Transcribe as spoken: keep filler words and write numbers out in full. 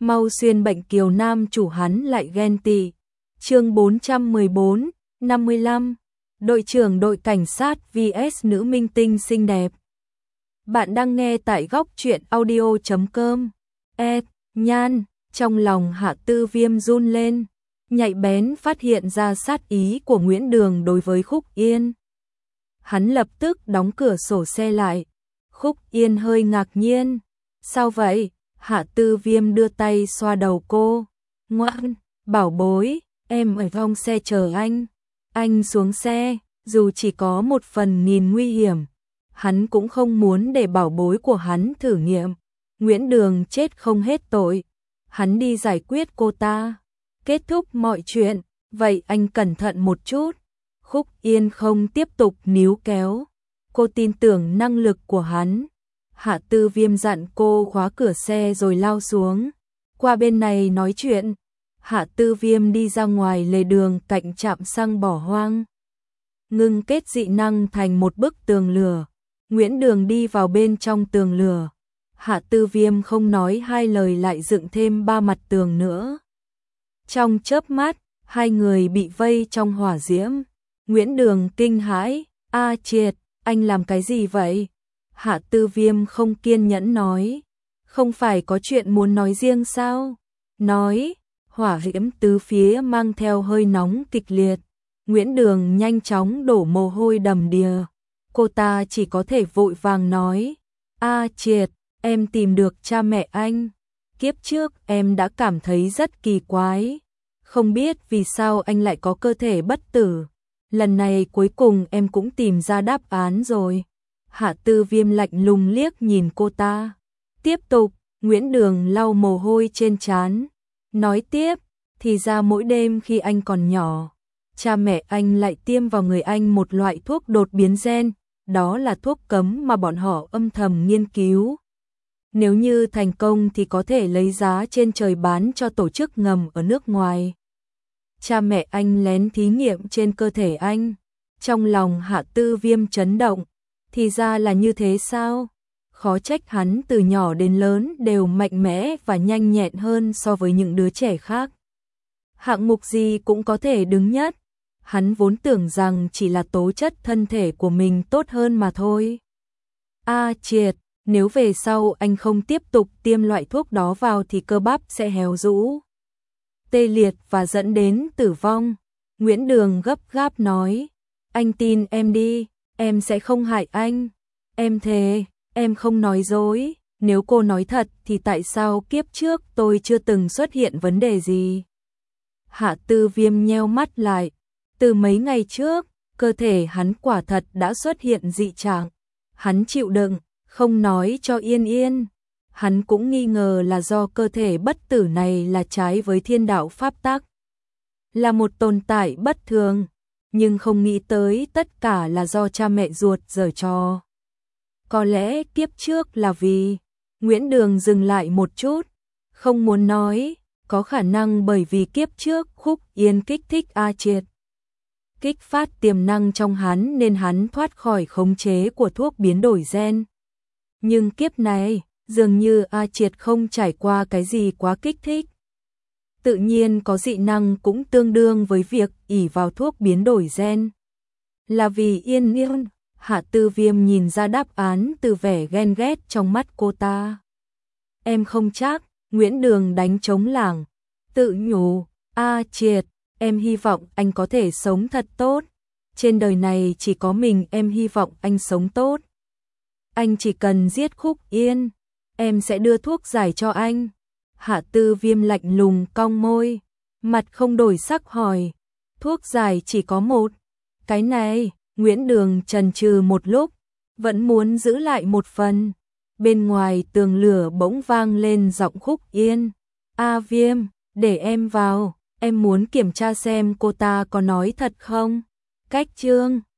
mau xuyên bệnh kiều nam chủ hắn lại ghen tị. Chương bốn trăm mười bốn, năm mươi lăm, đội trưởng đội cảnh sát vs nữ minh tinh xinh đẹp. Bạn đang nghe tại góc truyện audio chấm com. Ed, Nhan, trong lòng Hạ Tư Viêm run lên, nhạy bén phát hiện ra sát ý của Nguyễn Đường đối với Khúc Yên. Hắn lập tức đóng cửa sổ xe lại. Khúc Yên hơi ngạc nhiên. Sao vậy? Hạ Tư Viêm đưa tay xoa đầu cô. Ngoan, bảo bối, em ở trong xe chờ anh. Anh xuống xe, dù chỉ có một phần nghìn nguy hiểm, hắn cũng không muốn để bảo bối của hắn thử nghiệm. Nguyễn Đường chết không hết tội, hắn đi giải quyết cô ta, kết thúc mọi chuyện, vậy anh cẩn thận một chút. Khúc Yên không tiếp tục níu kéo, cô tin tưởng năng lực của hắn. Hạ Tư Viêm dặn cô khóa cửa xe rồi lao xuống, qua bên này nói chuyện. Hạ Tư Viêm đi ra ngoài lề đường cạnh trạm xăng bỏ hoang, ngưng kết dị năng thành một bức tường lửa. Nguyễn Đường đi vào bên trong tường lửa. Hạ Tư Viêm không nói hai lời lại dựng thêm ba mặt tường nữa. Trong chớp mắt, hai người bị vây trong hỏa diễm. Nguyễn Đường kinh hãi, "A Triệt, anh làm cái gì vậy?" Hạ Tư Viêm không kiên nhẫn nói, "Không phải có chuyện muốn nói riêng sao?" Nói, hỏa diễm tứ phía mang theo hơi nóng kịch liệt. Nguyễn Đường nhanh chóng đổ mồ hôi đầm đìa. Cô ta chỉ có thể vội vàng nói, "A Triệt, em tìm được cha mẹ anh. Kiếp trước em đã cảm thấy rất kỳ quái, không biết vì sao anh lại có cơ thể bất tử. Lần này cuối cùng em cũng tìm ra đáp án rồi." Hạ Tư Viêm lạnh lùng liếc nhìn cô ta. Tiếp tục, Nguyễn Đường lau mồ hôi trên trán, nói tiếp, "Thì ra mỗi đêm khi anh còn nhỏ, cha mẹ anh lại tiêm vào người anh một loại thuốc đột biến gen, đó là thuốc cấm mà bọn họ âm thầm nghiên cứu. Nếu như thành công thì có thể lấy giá trên trời bán cho tổ chức ngầm ở nước ngoài. Cha mẹ anh lén thí nghiệm trên cơ thể anh." Trong lòng Hạ Tư Viêm chấn động, thì ra là như thế sao? Khó trách hắn từ nhỏ đến lớn đều mạnh mẽ và nhanh nhẹn hơn so với những đứa trẻ khác. Hạng mục gì cũng có thể đứng nhất. Hắn vốn tưởng rằng chỉ là tố chất thân thể của mình tốt hơn mà thôi. "A Triệt, nếu về sau anh không tiếp tục tiêm loại thuốc đó vào thì cơ bắp sẽ héo rũ, tê liệt và dẫn đến tử vong." Nguyễn Đường gấp gáp nói, "Anh tin em đi, em sẽ không hại anh. Em thề, em không nói dối. Nếu cô nói thật thì tại sao kiếp trước tôi chưa từng xuất hiện vấn đề gì?" Hạ Tư Viêm nheo mắt lại. Từ mấy ngày trước, cơ thể hắn quả thật đã xuất hiện dị trạng. Hắn chịu đựng, không nói cho Yên Yên. Hắn cũng nghi ngờ là do cơ thể bất tử này là trái với thiên đạo pháp tắc, là một tồn tại bất thường, nhưng không nghĩ tới tất cả là do cha mẹ ruột giở trò. Có lẽ kiếp trước là vì... Nguyễn Đường dừng lại một chút, không muốn nói, có khả năng bởi vì kiếp trước Khúc Yên kích thích A Triệt, kích phát tiềm năng trong hắn nên hắn thoát khỏi khống chế của thuốc biến đổi gen. Nhưng kiếp này, dường như A Triệt không trải qua cái gì quá kích thích. Tự nhiên có dị năng cũng tương đương với việc ỷ vào thuốc biến đổi gen. Là vì Yên Yên. Hạ Tư Viêm nhìn ra đáp án từ vẻ ghen ghét trong mắt cô ta. "Em không chắc." Nguyễn Đường đánh trống lảng, tự nhủ, "A Triệt, em hy vọng anh có thể sống thật tốt. Trên đời này chỉ có mình em hy vọng anh sống tốt. Anh chỉ cần giết Khúc Yên, em sẽ đưa thuốc giải cho anh." Hạ Tư Viêm lạnh lùng cong môi, mặt không đổi sắc hỏi, "Thuốc giải chỉ có một? Cái này?" Nguyễn Đường chần chừ một lúc, vẫn muốn giữ lại một phần. Bên ngoài tường lửa bỗng vang lên giọng Khúc Yên, "A Viêm, để em vào, em muốn kiểm tra xem cô ta có nói thật không." Cách chương